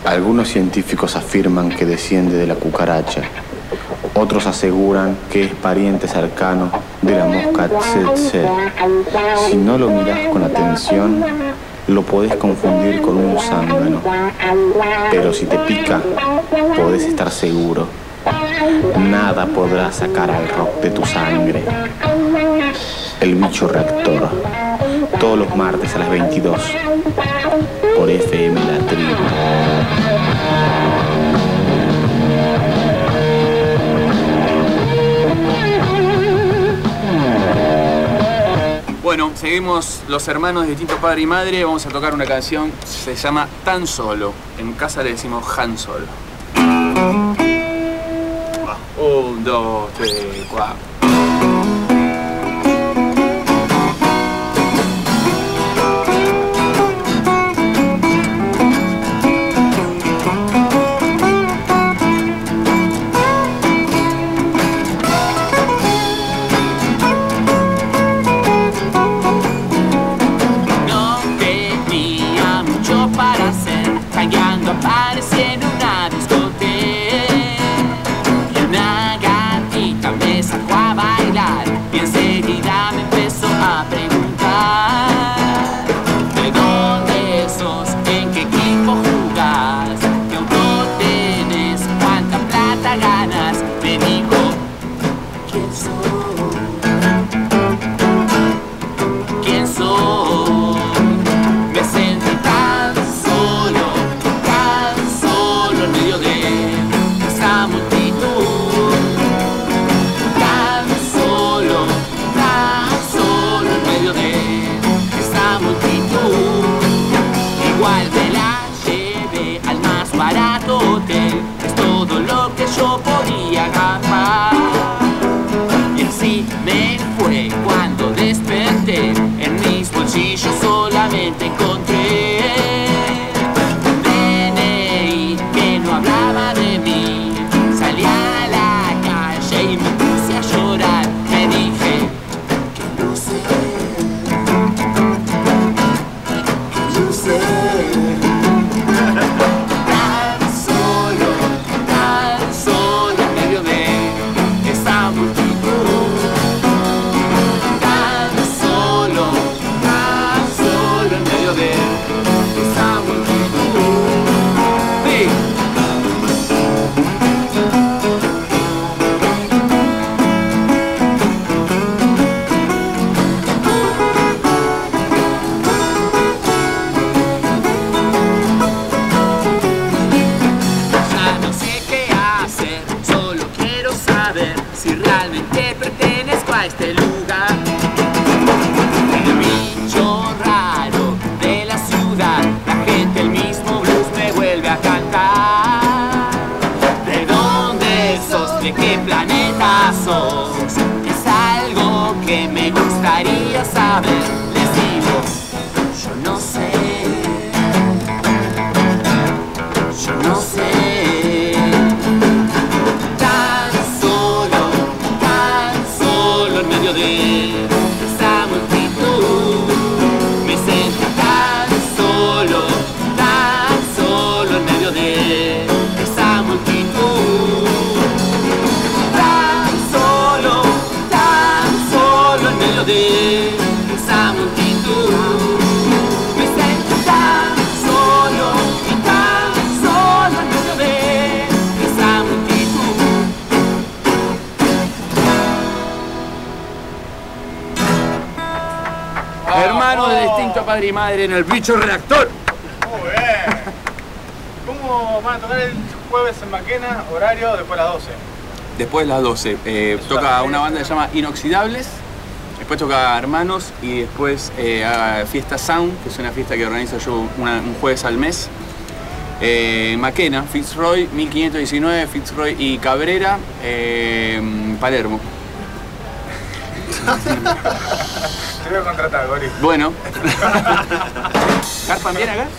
Algunos científicos afirman que desciende de la cucaracha. Otros aseguran que es pariente cercano de la mosca tsetse. Si no lo mirás con atención, lo podés confundir con un zángano. Pero si te pica, podés estar seguro. Nada podrá sacar al rock de tu sangre. El bicho reactor. Todos los martes a las 22. Por FM La Tribu. Bueno, seguimos los hermanos de distinto padre y madre. Vamos a tocar una canción, se llama Tan Solo. En casa le decimos Han Solo. 1, 2, 3, 4. Apareciendo una discoteca y una gatita me sacó a bailar y enseguida me empezó a preguntar ¿de dónde sos? ¿En qué equipo jugás? ¿Qué auto tenés? ¿Cuánta plata ganas? Me dijo ¿quién soy? ¿Quién soy? Me sentí tan solo en medio de esa multitud, tan solo en medio de esa multitud. Igual me la llevé al más barato hotel, es todo lo que yo podía agarrar. Y así me fue cuando desperté, en mis bolsillos solamente encontré hablaba de mí, salí a la calle y me puse a llorar. Me dije que no sé, tan solo en medio de esa multitud, tan solo en medio de esa multitud. Sí. Si realmente pertenezco a este lugar, el bicho raro de la ciudad, la gente el mismo blues me vuelve a cantar. ¿De dónde sos? ¿De qué planeta sos? Es algo que me gustaría saber. Les digo, yo no sé, yo no sé. De esa multitud me sentí tan solo en medio de esa multitud, tan solo en medio de esa multitud me sentí tan solo en medio de esa multitud. Hermanos de distinto padre y madre en el bicho reactor. Muy bien. ¿Cómo van a tocar el jueves en Maquena? Horario después de las 12. Después de las 12. Toca una banda que se llama Inoxidables. Después toca Hermanos y después Fiesta Sound, que es una fiesta que organizo yo un jueves al mes. Maquena, Fitzroy, 1519, Fitzroy y Cabrera, Palermo. Te voy a contratar, Gori. Bueno. ¿Carpan bien acá?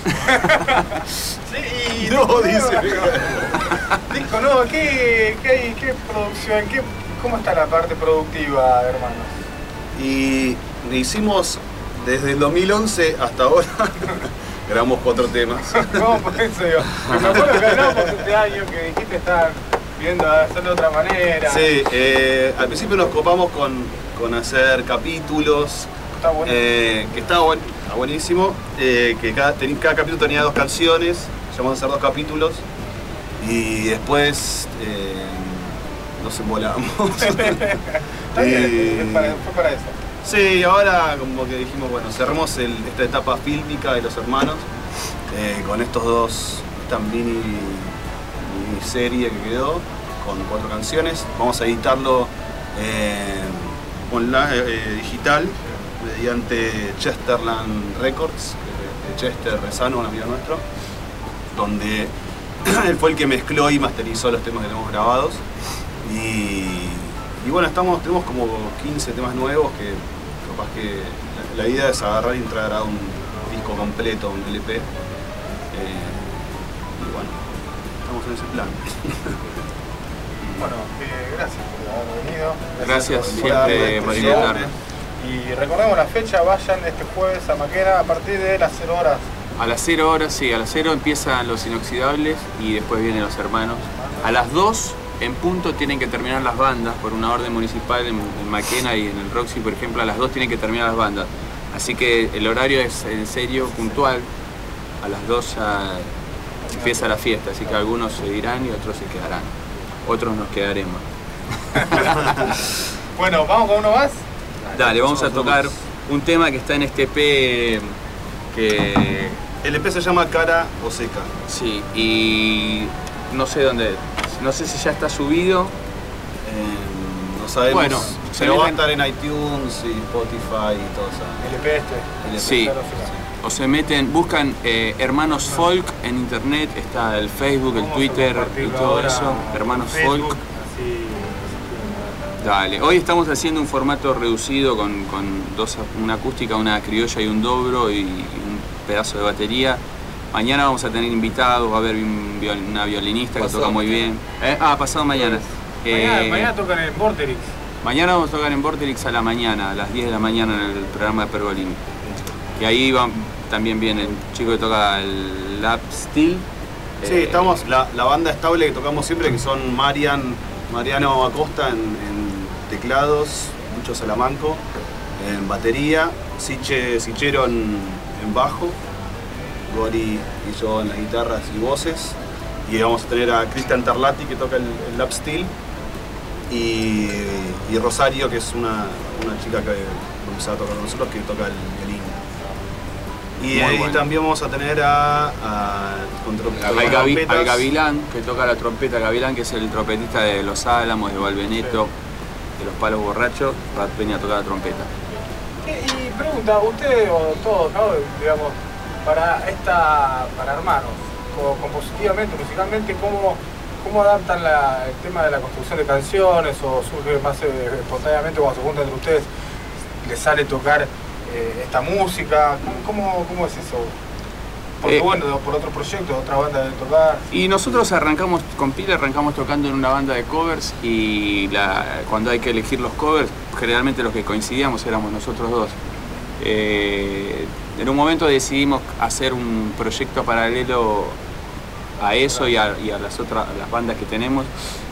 Sí, no, dice. Disco, no, ¿qué producción? ¿Cómo está la parte productiva, hermanos? Y hicimos desde el 2011 hasta ahora grabamos 4 temas. No, por eso digo. Me acuerdo que hablamos este año que dijiste estar viendo hacerlo de otra manera. Sí, al principio nos copamos con hacer capítulos. Está bueno. Que está buenísimo. Que cada capítulo tenía 2 canciones. Llamamos a hacer 2 capítulos. Y después nos embolamos. Está bien, fue para eso. Sí, ahora como que dijimos, bueno, cerremos esta etapa fílmica de los hermanos con estos 2, esta miniserie que quedó, con 4 canciones. Vamos a editarlo digital mediante Chesterland Records, de Chester Rezano, un amigo nuestro, donde él fue el que mezcló y masterizó los temas que tenemos grabados. Y bueno, tenemos como 15 temas nuevos que capaz que la idea es agarrar y entrar a un disco completo, un LP. Y bueno, estamos en ese plan. Bueno, gracias por haber venido. Gracias por siempre por invitarme. Y recordemos la fecha, vayan este jueves a Maquena a partir de las 0 horas. A las 0 horas, sí, a las 0 empiezan los inoxidables y después vienen los hermanos. A las 2 en punto tienen que terminar las bandas por una orden municipal en Maquena y en el Roxy, por ejemplo, a las 2 tienen que terminar las bandas. Así que el horario es en serio, puntual. A las 2 ya empieza la fiesta, así que algunos se irán y otros se quedarán. Otros nos quedaremos. Bueno, ¿vamos con uno más? Dale, vamos a tocar un tema que está en este EP que... El EP se llama Cara o Seca. Sí, y no sé dónde, no sé si ya está subido. No sabemos, Bueno, pero va a estar en iTunes y Spotify y todo eso. El EP este. El EP. Sí, o se meten, buscan Hermanos Folk en internet, está el Facebook, el Twitter y todo eso, Hermanos Folk. Dale, hoy estamos haciendo un formato reducido con una acústica, una criolla y un dobro y un pedazo de batería. Mañana vamos a tener invitados, va a haber una violinista que toca muy bien. Pasado mañana. Mañana tocan en Vorterix. Mañana vamos a tocar en Vorterix a la mañana, a las 10 de la mañana en el programa de Pergolini. Y ahí también viene el chico que toca el lap steel. Sí, estamos, la banda estable que tocamos siempre, que son Mariano Acosta en teclados, Lucho Salamanco en batería, Sichero en bajo, Gori y yo en las guitarras y voces. Y vamos a tener a Cristian Tarlati que toca el lap steel y Rosario, que es una chica que empezó a tocar con nosotros, que toca el violín. Y también vamos a tener al Gavilán, que toca la trompeta. Gavilán, que es el trompetista de Los Álamos, de Valveneto, de Los Palos Borrachos, va a venir a tocar la trompeta. Y pregunta, usted o todos, ¿no? Digamos, para hermanos, compositivamente, musicalmente, ¿cómo adaptan el tema de la construcción de canciones o surge más espontáneamente cuando se juntan entre ustedes? ¿Les sale tocar esta música? ¿Cómo es eso? Porque bueno, por otro proyecto, otra banda de tocar. Y nosotros arrancamos tocando en una banda de covers y cuando hay que elegir los covers, generalmente los que coincidíamos éramos nosotros dos. En un momento decidimos hacer un proyecto paralelo a eso y a las bandas que tenemos,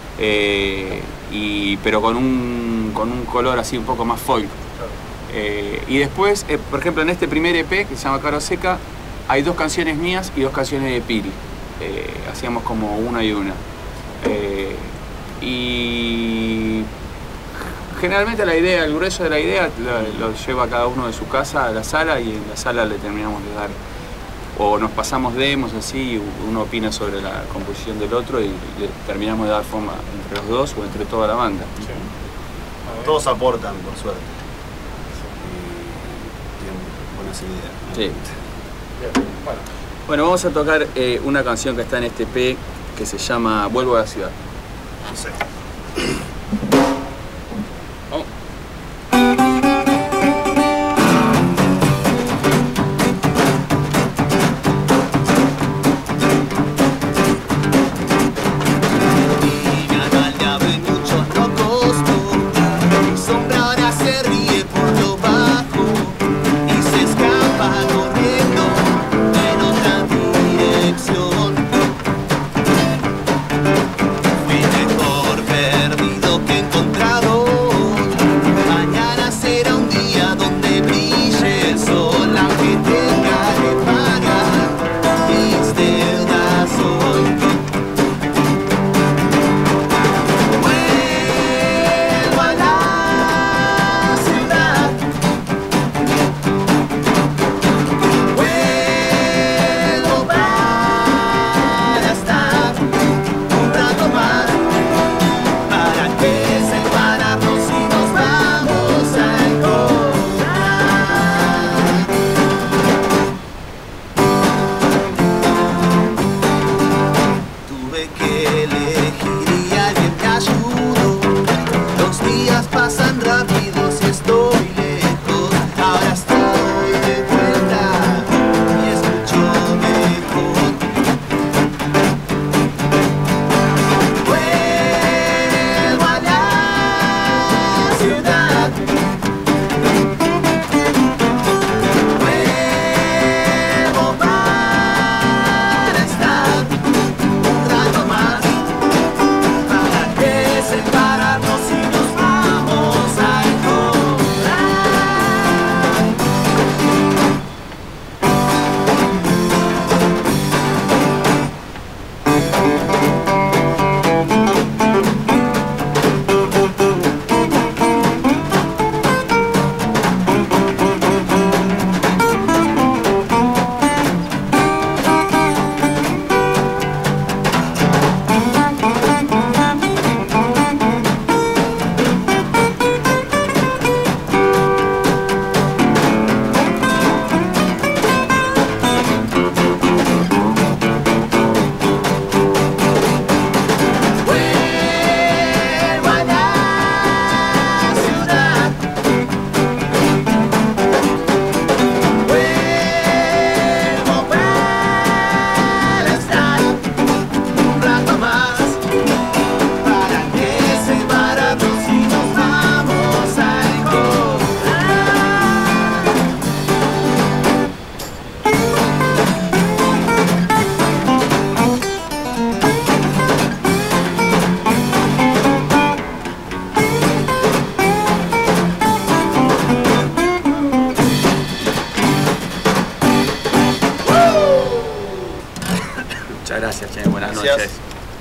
pero con un color así un poco más folk. Y después, por ejemplo, en este primer EP que se llama Cara Seca, hay 2 canciones mías y 2 canciones de Pili. Hacíamos como una y una. Y generalmente el grueso de la idea lo lleva cada uno de su casa a la sala y en la sala le terminamos de dar, o nos pasamos demos así, y uno opina sobre la composición del otro y le terminamos de dar forma entre los dos o entre toda la banda. Sí. Todos aportan, por suerte. Buenas ideas. Sí. Bueno, vamos a tocar una canción que está en este EP que se llama Vuelvo a la ciudad. No sé. Vamos. Corriendo, pero Muchas gracias, Che. Buenas Gracias. noches.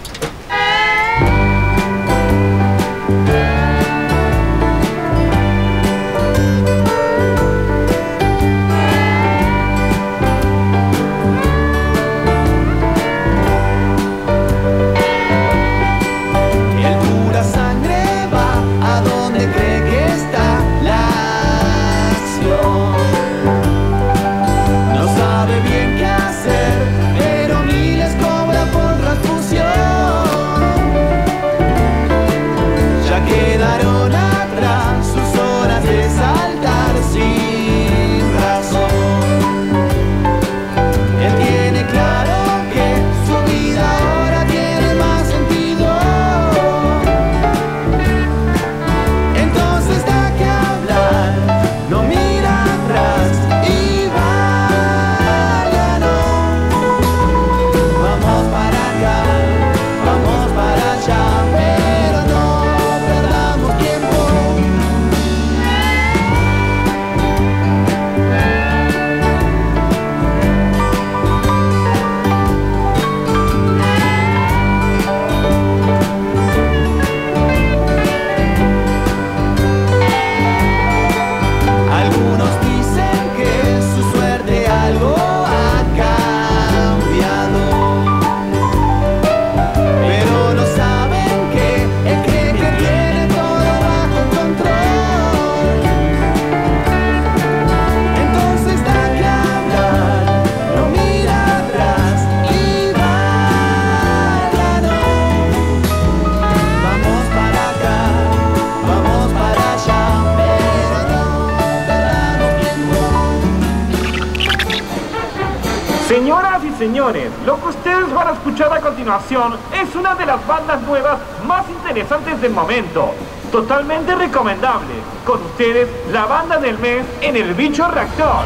Señoras y señores, lo que ustedes van a escuchar a continuación es una de las bandas nuevas más interesantes del momento. Totalmente recomendable. Con ustedes, la banda del mes en El Bicho Reactor.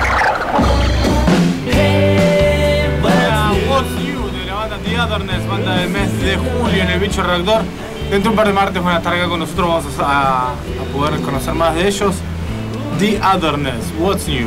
What's You de la banda The Otherness, banda del mes de julio en El Bicho Reactor. Dentro de un par de martes van a estar acá con nosotros, vamos a poder conocer más de ellos. The Otherness, What's New.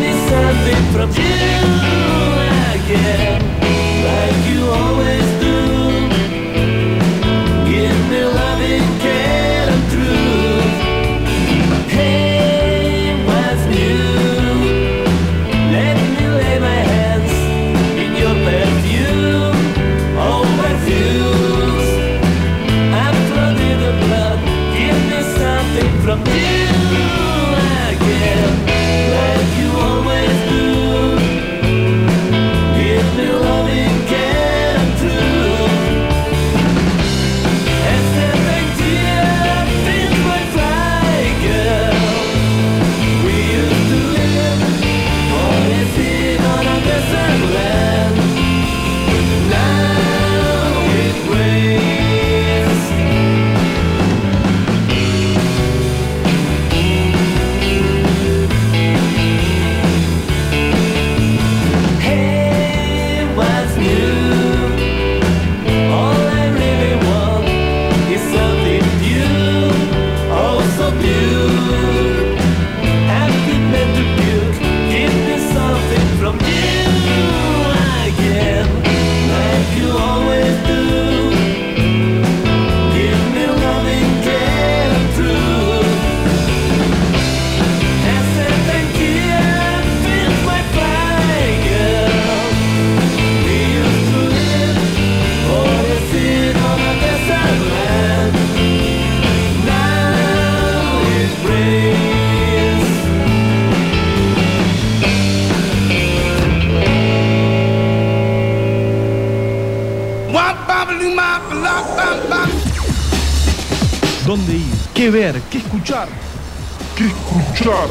¿Dónde ir? ¿Qué ver? ¿Qué escuchar? ¿Qué escuchar?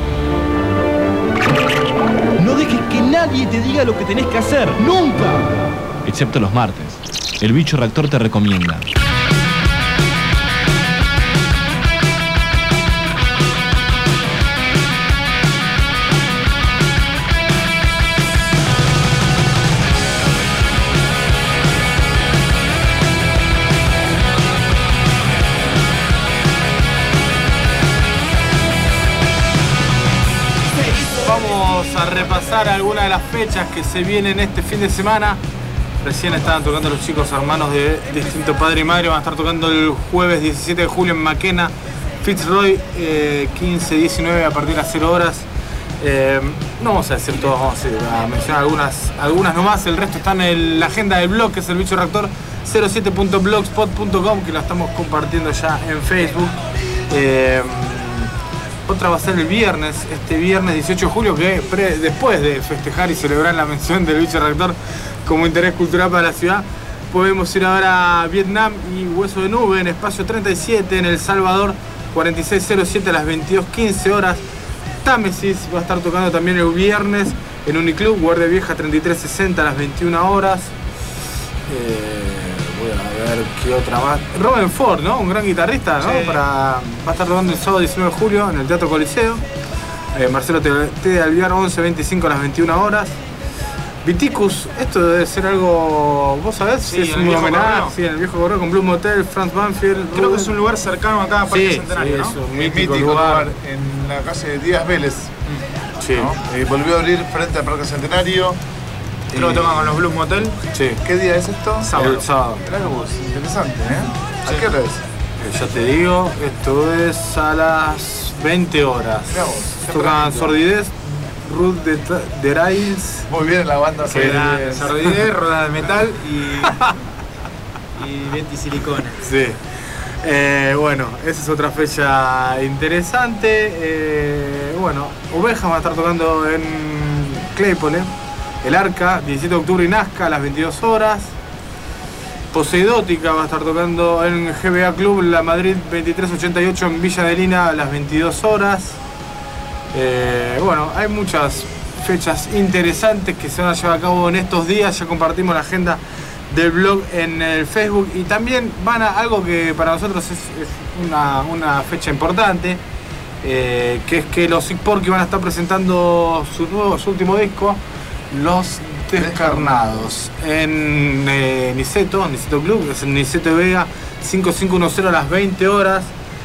No dejes que nadie te diga lo que tenés que hacer. ¡Nunca! Excepto los martes. El Bicho Reactor te recomienda. Vamos a repasar algunas de las fechas que se vienen este fin de semana. Recién estaban tocando los chicos hermanos de Distinto Padre y Madre. Van a estar tocando el jueves 17 de julio en Maquena, Fitzroy, 15-19 a partir de las 0 horas. No vamos a decir todos, vamos a mencionar algunas nomás. El resto está en la agenda del blog, que es el Bicho Reactor 07.blogspot.com, que la estamos compartiendo ya en Facebook. Otra va a ser el viernes, este viernes 18 de julio, que después de festejar y celebrar la mención del Bicho Reactor como interés cultural para la ciudad, podemos ir ahora a Vietnam y Hueso de Nube en Espacio 37 en El Salvador, 4607 a las 22:15 horas. Támesis va a estar tocando también el viernes en Uniclub, Guardia Vieja 3360 a las 21 horas. Voy a ver qué otra más. Robin Ford, ¿no? Un gran guitarrista, ¿no? Sí. Va a estar tocando el sábado 19 de julio en el Teatro Coliseo. Marcelo T. de Alviar 11:25 a las 21 horas. Viticus, esto debe ser algo, ¿vos sabés? Sí, es un homenaje, sí, en el Viejo Correo con Blue Motel, Franz Banfield. Creo que es un lugar cercano acá a Parque Centenario, ¿no? Es un mítico lugar en la calle Díaz Vélez. Sí. ¿No? Volvió a abrir frente al Parque Centenario. Creo que tocan con los Blues Motel. Sí. ¿Qué día es esto? Sábado. El sábado. Mirá vos, interesante, ¿eh? ¿A qué hora es? Ya te digo, esto es a las 20 horas. Mirá vos. Tocan Sordidez, Ruth de Rails. Muy bien la banda. Sí, Sordidez, Roda de Metal y Lentisilicona. Sí. Bueno, esa es otra fecha interesante. Bueno, Ovejas va a estar tocando en Claypole, El Arca, 17 de octubre y Nazca a las 22 horas. Poseidótica va a estar tocando en GBA Club La Madrid 2388 en Villa de Lina a las 22 horas. Bueno, hay muchas fechas interesantes que se van a llevar a cabo en estos días. Ya compartimos la agenda del blog en el Facebook y también van a algo que para nosotros es una fecha importante, que es que los Sick Porky van a estar presentando su último disco, Los Descarnados, en Niceto Club, es en Niceto Vega 5510 a las 20 horas.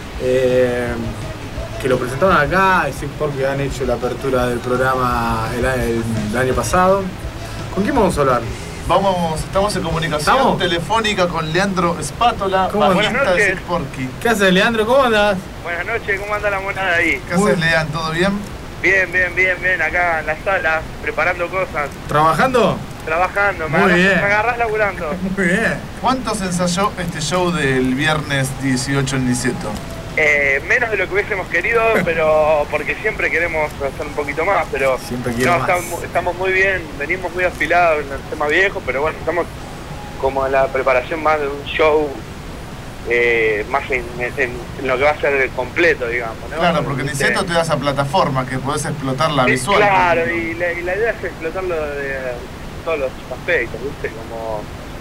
Que lo presentaron acá, Sick Porky han hecho la apertura del programa el año pasado. ¿Con quién vamos a hablar? Estamos en comunicación telefónica con Leandro Spátola, bajista de Sick Porky. ¿Qué haces, Leandro? ¿Cómo andás? Buenas noches, ¿cómo anda la monada ahí? ¿Qué haces, Lean? ¿Todo bien? Bien, acá en la sala, preparando cosas. ¿Trabajando? Trabajando, me agarrás laburando. Muy bien. ¿Cuánto se ensayó este show del viernes 18 en Niceto? Menos de lo que hubiésemos querido, pero porque siempre queremos hacer un poquito más, pero estamos muy bien, venimos muy afilados en el tema viejo, pero bueno, estamos como en la preparación más de un show, más en lo que va a ser completo, digamos, ¿no? Claro, porque Niceto te da esa plataforma que podés explotarla visual. Claro, y la idea es explotarlo de todos los aspectos, ¿viste? Como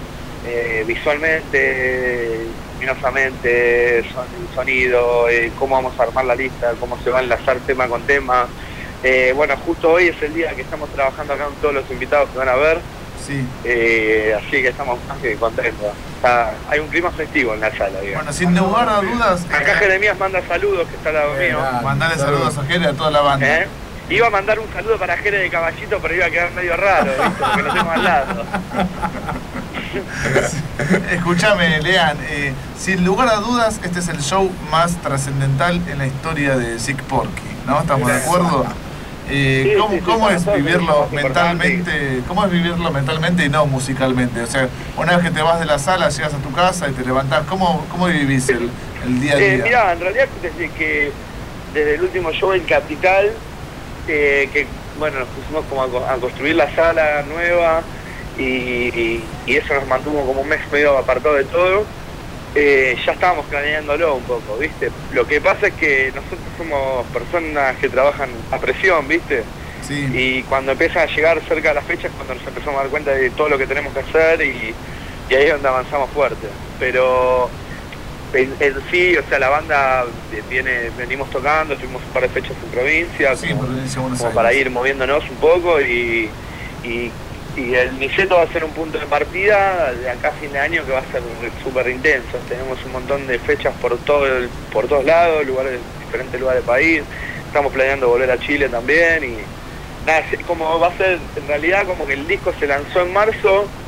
visualmente, luminosamente, sonido, cómo vamos a armar la lista, cómo se va a enlazar tema con tema. Bueno, justo hoy es el día que estamos trabajando acá con todos los invitados que van a ver. Sí. Así que estamos más que contentos. Hay un clima festivo en la sala, digamos. Bueno, sin lugar a dudas. Acá Jeremías manda saludos, que está al lado mío. Mandale saludos a Jere y a toda la banda. Iba a mandar un saludo para Jere de Caballito, pero iba a quedar medio raro, ¿viste? Porque lo tengo al lado. Escúchame, Lean, sin lugar a dudas, este es el show más trascendental en la historia de Sick Porky, ¿no? ¿Estamos de acuerdo? ¿Cómo es vivirlo mentalmente? ¿Cómo es vivirlo mentalmente y no musicalmente? O sea, una vez que te vas de la sala, llegas a tu casa y te levantás, ¿cómo vivís el día a día? Mirá, en realidad desde el último show en Capital, que bueno, nos pusimos como a construir la sala nueva y eso nos mantuvo como un mes medio apartado de todo. Ya estábamos planeándolo un poco, ¿viste? Lo que pasa es que nosotros somos personas que trabajan a presión, ¿viste? Sí. Y cuando empieza a llegar cerca de las fechas, cuando nos empezamos a dar cuenta de todo lo que tenemos que hacer y ahí es donde avanzamos fuerte. Pero en sí, o sea, la banda venimos tocando, tuvimos un par de fechas en provincia, sí, como para ir moviéndonos un poco y el Niceto va a ser un punto de partida de acá a fin de año que va a ser súper intenso. Tenemos un montón de fechas por todos lados, diferentes lugares del país. Estamos planeando volver a Chile también y nada, como va a ser, en realidad como que el disco se lanzó en marzo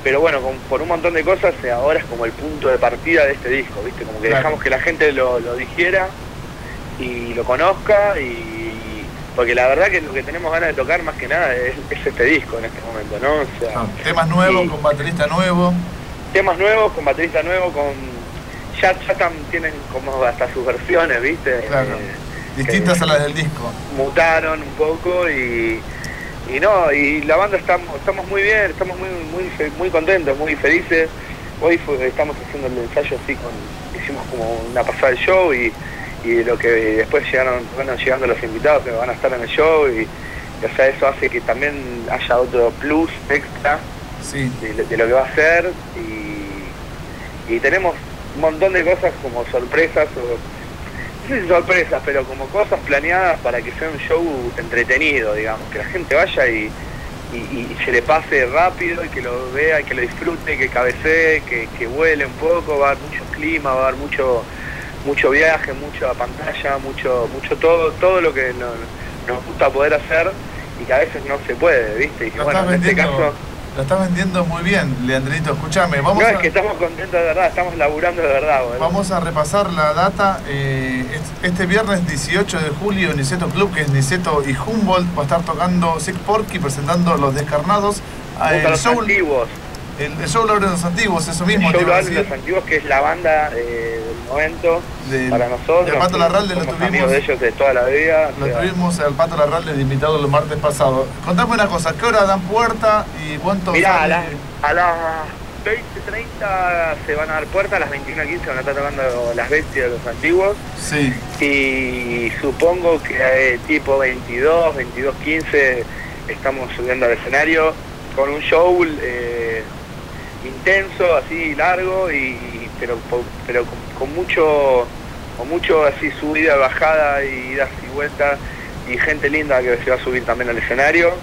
pero bueno, por un montón de cosas, ahora es como el punto de partida de este disco, ¿viste? Como que dejamos que la gente lo digiera y lo conozca, porque la verdad que lo que tenemos ganas de tocar más que nada es este disco en este momento, ¿no? O sea, temas nuevos, con baterista nuevo. Temas nuevos, con baterista nuevo, ya tienen como hasta sus versiones, ¿viste? Claro. Distintas a las del disco. Mutaron un poco y la banda estamos muy bien, estamos muy contentos, muy felices. Hoy estamos haciendo el ensayo así, hicimos como una pasada del show y lo que después van llegando los invitados que van a estar en el show y o sea, eso hace que también haya otro plus extra de lo que va a ser y tenemos un montón de cosas como sorpresas no sé si sorpresas, pero como cosas planeadas para que sea un show entretenido, digamos, que la gente vaya y se le pase rápido y que lo vea y que lo disfrute, que cabecee, que vuele un poco, va a haber mucho clima, va a haber mucho viaje, mucha pantalla, mucho todo lo que nos gusta poder hacer y que a veces no se puede, ¿viste? Y que bueno, en este caso... Lo estás vendiendo muy bien, Leandrito, escúchame. Es que estamos contentos de verdad, estamos laburando de verdad, boludo. Vamos a repasar la data. Este viernes 18 de julio, Niceto Club, que es Niceto y Humboldt, va a estar tocando Sick Porky, presentando Los Descarnados. Los Antiguos. El show lo abren Los Antiguos, eso mismo. El show lo abren Los Antiguos, que es la banda del momento para nosotros. El Pato Larralde lo tuvimos. Amigos de ellos de toda la vida. Tuvimos al Pato Larralde de invitado el martes pasado. Contame una cosa, ¿qué hora dan puerta y cuánto sale? A las 20:30 se van a dar puerta, a las 21:15 van a estar tocando Las Bestias de Los Antiguos. Sí. Y supongo que tipo 22:15 estamos subiendo al escenario con un show intenso, así largo, pero con mucho así subida, bajada y idas y vueltas y gente linda que se va a subir también al escenario.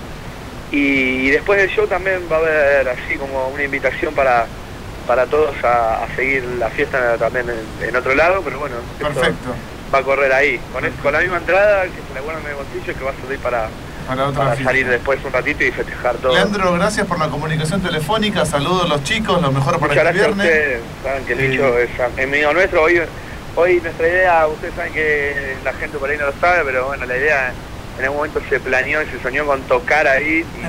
Y después del show también va a haber así como una invitación para todos a seguir la fiesta también en otro lado, pero bueno, perfecto. Va a correr ahí, con la misma entrada que se la guardan en el bolsillo que va a salir para salir después un ratito y festejar todo. Leandro, gracias por la comunicación telefónica, saludos a los chicos, lo mejor para este viernes. Muchas gracias a ustedes, saben que el bicho es amigo nuestro, hoy nuestra idea, ustedes saben que la gente por ahí no lo sabe, pero bueno, la idea en algún momento se planeó y se soñó con tocar ahí y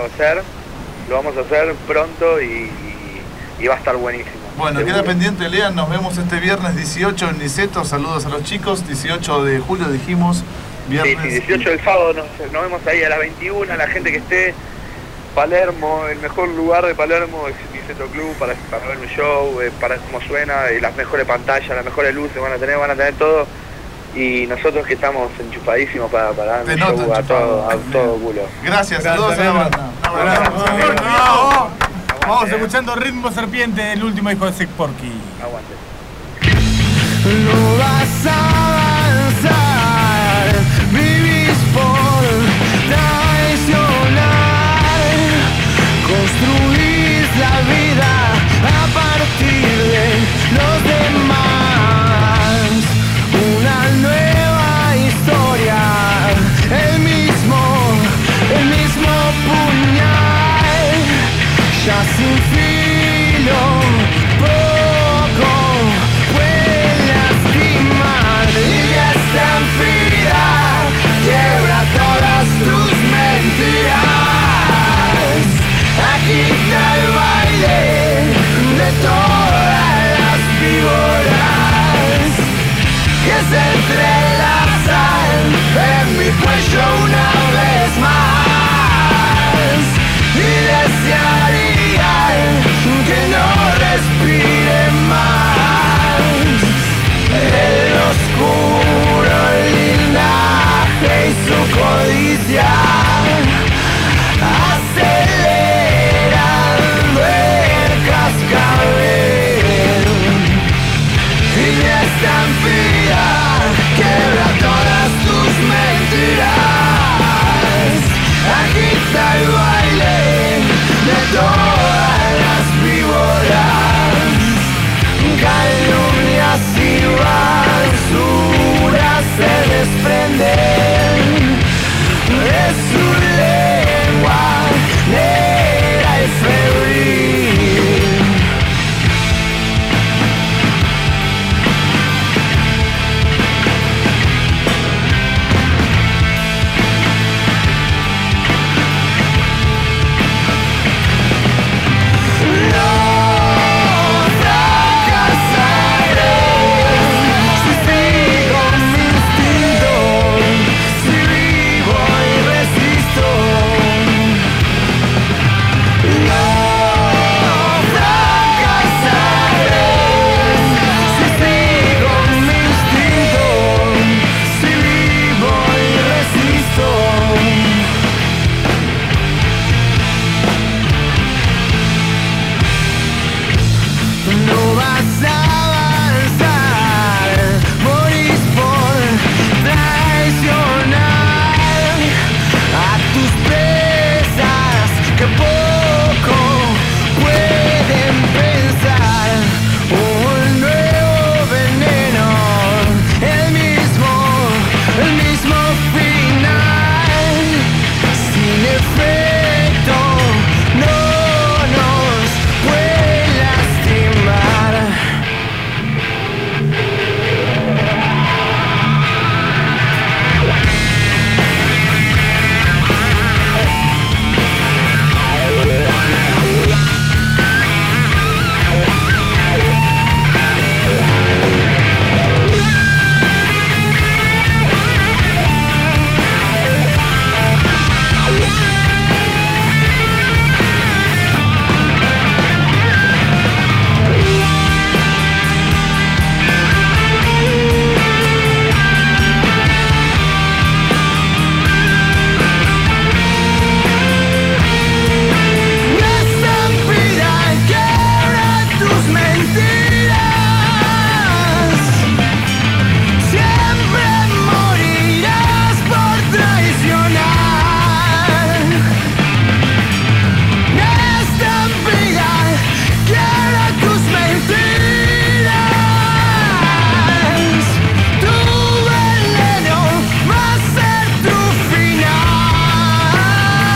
lo vamos a hacer pronto y va a estar buenísimo. Bueno, queda pendiente, Lean, nos vemos este viernes 18 en Niceto, saludos a los chicos, 18 de julio dijimos. Viernes. Sí, 18 del sábado nos vemos ahí a las 21, la gente que esté, Palermo, el mejor lugar de Palermo es Niceto Club para ver un show, para cómo suena, las mejores pantallas, las mejores luces van a tener todo, y nosotros que estamos enchupadísimos para dar un show a todo culo. Gracias, saludos a la banda. Vamos escuchando Ritmo Serpiente, el último disco de Sick Porky. Aguante. No vas a avanzar, vivís por traicionar, construís la vida a partir de los demás, una nueva historia, el mismo puñal, ya sin filo, poco puede lastimar, y esta vida quiebra todas tus mentiras. Aquí está el baile de todas las víboras que se entrelazan en mi cuello una vez más, y desearía vas a avanzar. Morís por traicionar a tus presas que poco pueden pensar. Un nuevo veneno, el mismo final, sin efecto, no nos puede lastimar.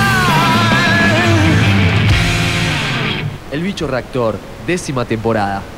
El Bicho Reactor, 10ª temporada.